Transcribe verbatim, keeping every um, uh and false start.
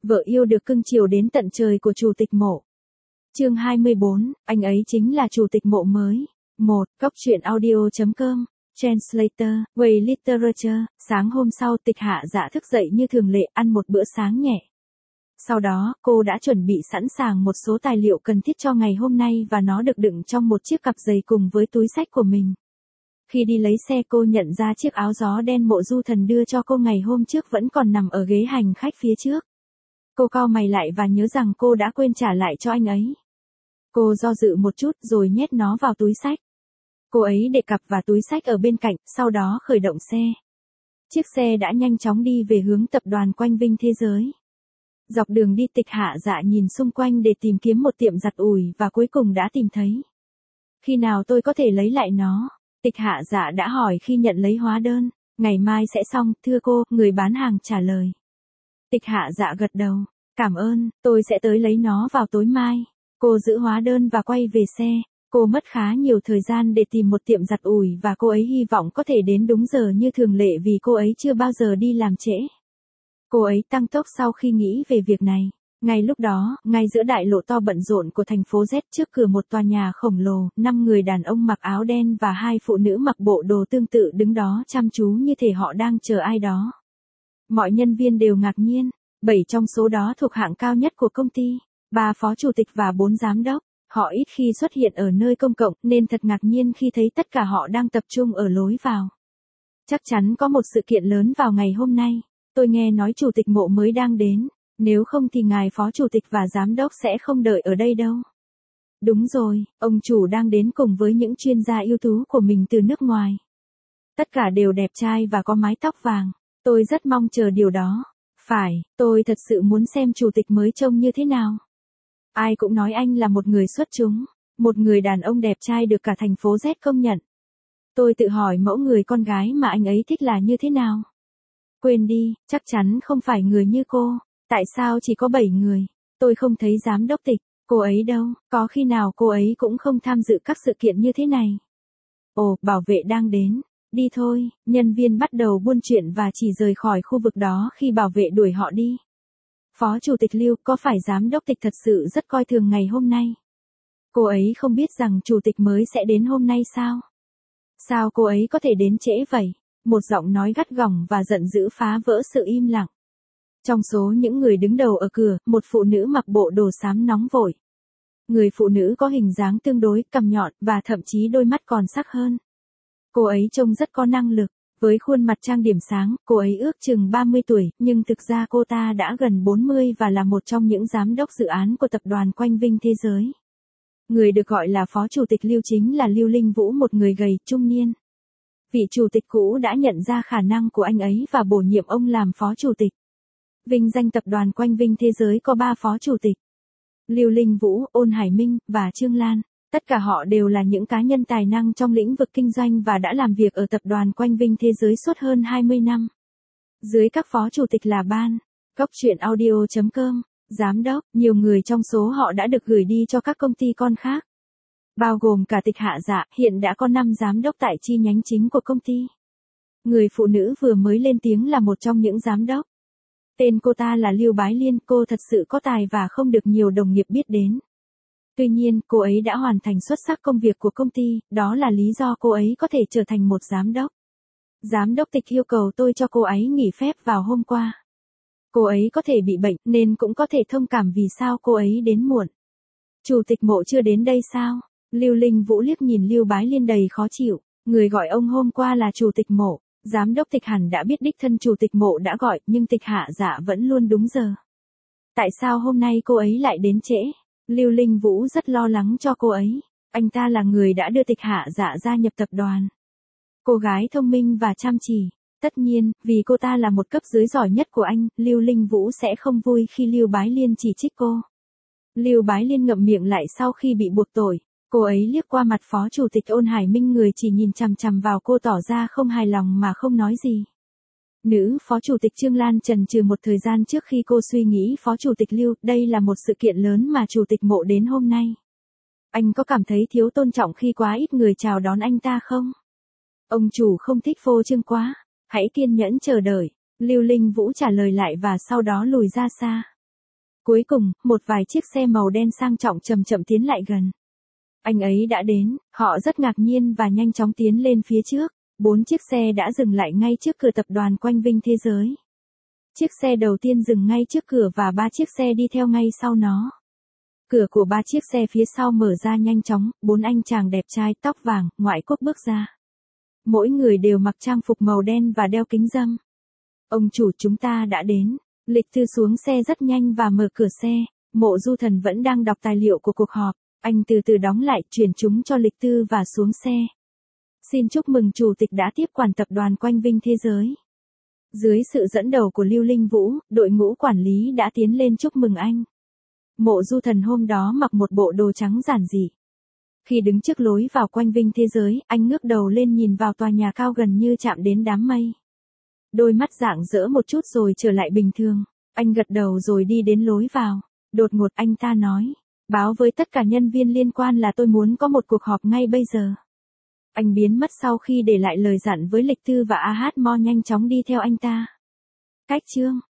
vợ yêu được cưng chiều đến tận trời của chủ tịch Mộ. Chương hai mươi bốn, anh ấy chính là chủ tịch Mộ mới. một. Cóc truyện audio chấm com. Translator, Way Literature. Sáng hôm sau Tịch Hạ Dạ thức dậy như thường lệ, ăn một bữa sáng nhẹ. Sau đó, cô đã chuẩn bị sẵn sàng một số tài liệu cần thiết cho ngày hôm nay và nó được đựng trong một chiếc cặp giày cùng với túi xách của mình. Khi đi lấy xe cô nhận ra chiếc áo gió đen Mộ Du Thần đưa cho cô ngày hôm trước vẫn còn nằm ở ghế hành khách phía trước. Cô cau mày lại và nhớ rằng cô đã quên trả lại cho anh ấy. Cô do dự một chút rồi nhét nó vào túi xách. Cô ấy để cặp và túi xách ở bên cạnh, sau đó khởi động xe. Chiếc xe đã nhanh chóng đi về hướng tập đoàn Quanh Vinh Thế Giới. Dọc đường đi Tịch Hạ Dạ nhìn xung quanh để tìm kiếm một tiệm giặt ủi và cuối cùng đã tìm thấy. Khi nào tôi có thể lấy lại nó? Tịch Hạ Dạ đã hỏi khi nhận lấy hóa đơn. Ngày mai sẽ xong, thưa cô, người bán hàng trả lời. Tịch Hạ Dạ gật đầu. Cảm ơn, tôi sẽ tới lấy nó vào tối mai. Cô giữ hóa đơn và quay về xe. Cô mất khá nhiều thời gian để tìm một tiệm giặt ủi và cô ấy hy vọng có thể đến đúng giờ như thường lệ vì cô ấy chưa bao giờ đi làm trễ. Cô ấy tăng tốc sau khi nghĩ về việc này. Ngay lúc đó, ngay giữa đại lộ to bận rộn của thành phố Z trước cửa một tòa nhà khổng lồ, năm người đàn ông mặc áo đen và hai phụ nữ mặc bộ đồ tương tự đứng đó chăm chú như thể họ đang chờ ai đó. Mọi nhân viên đều ngạc nhiên, bảy trong số đó thuộc hạng cao nhất của công ty, ba phó chủ tịch và bốn giám đốc. Họ ít khi xuất hiện ở nơi công cộng nên thật ngạc nhiên khi thấy tất cả họ đang tập trung ở lối vào. Chắc chắn có một sự kiện lớn vào ngày hôm nay. Tôi nghe nói chủ tịch Mộ mới đang đến, nếu không thì ngài phó chủ tịch và giám đốc sẽ không đợi ở đây đâu. Đúng rồi, ông chủ đang đến cùng với những chuyên gia ưu tú của mình từ nước ngoài. Tất cả đều đẹp trai và có mái tóc vàng. Tôi rất mong chờ điều đó. Phải, tôi thật sự muốn xem chủ tịch mới trông như thế nào. Ai cũng nói anh là một người xuất chúng, một người đàn ông đẹp trai được cả thành phố Z công nhận. Tôi tự hỏi mẫu người con gái mà anh ấy thích là như thế nào. Quên đi, chắc chắn không phải người như cô. Tại sao chỉ có bảy người? Tôi không thấy giám đốc Tịch, cô ấy đâu, có khi nào cô ấy cũng không tham dự các sự kiện như thế này. Ồ, bảo vệ đang đến. Đi thôi, nhân viên bắt đầu buôn chuyện và chỉ rời khỏi khu vực đó khi bảo vệ đuổi họ đi. Phó Chủ tịch Lưu, có phải giám đốc Tịch thật sự rất coi thường ngày hôm nay? Cô ấy không biết rằng chủ tịch mới sẽ đến hôm nay sao? Sao cô ấy có thể đến trễ vậy? Một giọng nói gắt gỏng và giận dữ phá vỡ sự im lặng. Trong số những người đứng đầu ở cửa, một phụ nữ mặc bộ đồ xám nóng vội. Người phụ nữ có hình dáng tương đối, cằm nhọn, và thậm chí đôi mắt còn sắc hơn. Cô ấy trông rất có năng lực. Với khuôn mặt trang điểm sáng, cô ấy ước chừng ba mươi tuổi, nhưng thực ra cô ta đã gần bốn mươi và là một trong những giám đốc dự án của tập đoàn Quanh Vinh Thế Giới. Người được gọi là Phó Chủ tịch Lưu chính là Lưu Linh Vũ, một người gầy, trung niên. Vị chủ tịch cũ đã nhận ra khả năng của anh ấy và bổ nhiệm ông làm phó chủ tịch. Vinh danh tập đoàn Quanh Vinh Thế Giới có ba phó chủ tịch. Lưu Linh Vũ, Ôn Hải Minh, và Trương Lan. Tất cả họ đều là những cá nhân tài năng trong lĩnh vực kinh doanh và đã làm việc ở tập đoàn Quanh Vinh Thế Giới suốt hơn hai mươi năm. Dưới các phó chủ tịch là ban, cóc truyện audio chấm com, giám đốc, nhiều người trong số họ đã được gửi đi cho các công ty con khác. Bao gồm cả Tịch Hạ Dạ, hiện đã có năm giám đốc tại chi nhánh chính của công ty. Người phụ nữ vừa mới lên tiếng là một trong những giám đốc. Tên cô ta là Lưu Bái Liên, cô thật sự có tài và không được nhiều đồng nghiệp biết đến. Tuy nhiên, cô ấy đã hoàn thành xuất sắc công việc của công ty, đó là lý do cô ấy có thể trở thành một giám đốc. Giám đốc Tịch yêu cầu tôi cho cô ấy nghỉ phép vào hôm qua. Cô ấy có thể bị bệnh, nên cũng có thể thông cảm vì sao cô ấy đến muộn. Chủ tịch Mộ chưa đến đây sao? Lưu Linh Vũ liếc nhìn Lưu Bái Liên đầy khó chịu. Người gọi ông hôm qua là chủ tịch Mộ. Giám đốc Tịch hẳn đã biết đích thân chủ tịch Mộ đã gọi, nhưng Tịch Hạ Dạ vẫn luôn đúng giờ. Tại sao hôm nay cô ấy lại đến trễ? Lưu Linh Vũ rất lo lắng cho cô ấy. Anh ta là người đã đưa Tịch Hạ Dạ gia nhập tập đoàn. Cô gái thông minh và chăm chỉ. Tất nhiên, vì cô ta là một cấp dưới giỏi nhất của anh, Lưu Linh Vũ sẽ không vui khi Lưu Bái Liên chỉ trích cô. Lưu Bái Liên ngậm miệng lại sau khi bị buộc tội. Cô ấy liếc qua mặt phó chủ tịch Ôn Hải Minh, người chỉ nhìn chằm chằm vào cô tỏ ra không hài lòng mà không nói gì. Nữ phó chủ tịch Trương Lan chần chừ một thời gian trước khi cô suy nghĩ phó chủ tịch Lưu, đây là một sự kiện lớn mà chủ tịch Mộ đến hôm nay. Anh có cảm thấy thiếu tôn trọng khi quá ít người chào đón anh ta không? Ông chủ không thích phô trương quá, hãy kiên nhẫn chờ đợi. Lưu Linh Vũ trả lời lại và sau đó lùi ra xa. Cuối cùng, một vài chiếc xe màu đen sang trọng chậm chậm tiến lại gần. Anh ấy đã đến, họ rất ngạc nhiên và nhanh chóng tiến lên phía trước. Bốn chiếc xe đã dừng lại ngay trước cửa tập đoàn Quanh Vinh Thế Giới. Chiếc xe đầu tiên dừng ngay trước cửa và ba chiếc xe đi theo ngay sau nó. Cửa của ba chiếc xe phía sau mở ra nhanh chóng, bốn anh chàng đẹp trai tóc vàng, ngoại quốc bước ra. Mỗi người đều mặc trang phục màu đen và đeo kính râm. Ông chủ, chúng ta đã đến. Lịch Tư xuống xe rất nhanh và mở cửa xe. Mộ Du Thần vẫn đang đọc tài liệu của cuộc họp. Anh từ từ đóng lại, chuyển chúng cho Lịch Tư và xuống xe. Xin chúc mừng chủ tịch đã tiếp quản tập đoàn Quanh Vinh Thế Giới. Dưới sự dẫn đầu của Lưu Linh Vũ, đội ngũ quản lý đã tiến lên chúc mừng anh. Mộ Du Thần hôm đó mặc một bộ đồ trắng giản dị. Khi đứng trước lối vào Quanh Vinh Thế Giới, anh ngước đầu lên nhìn vào tòa nhà cao gần như chạm đến đám mây. Đôi mắt rạng rỡ một chút rồi trở lại bình thường. Anh gật đầu rồi đi đến lối vào. Đột ngột anh ta nói, báo với tất cả nhân viên liên quan là tôi muốn có một cuộc họp ngay bây giờ. Anh biến mất sau khi để lại lời dặn với Lịch Tư và a hát Mo nhanh chóng đi theo anh ta. Cách chương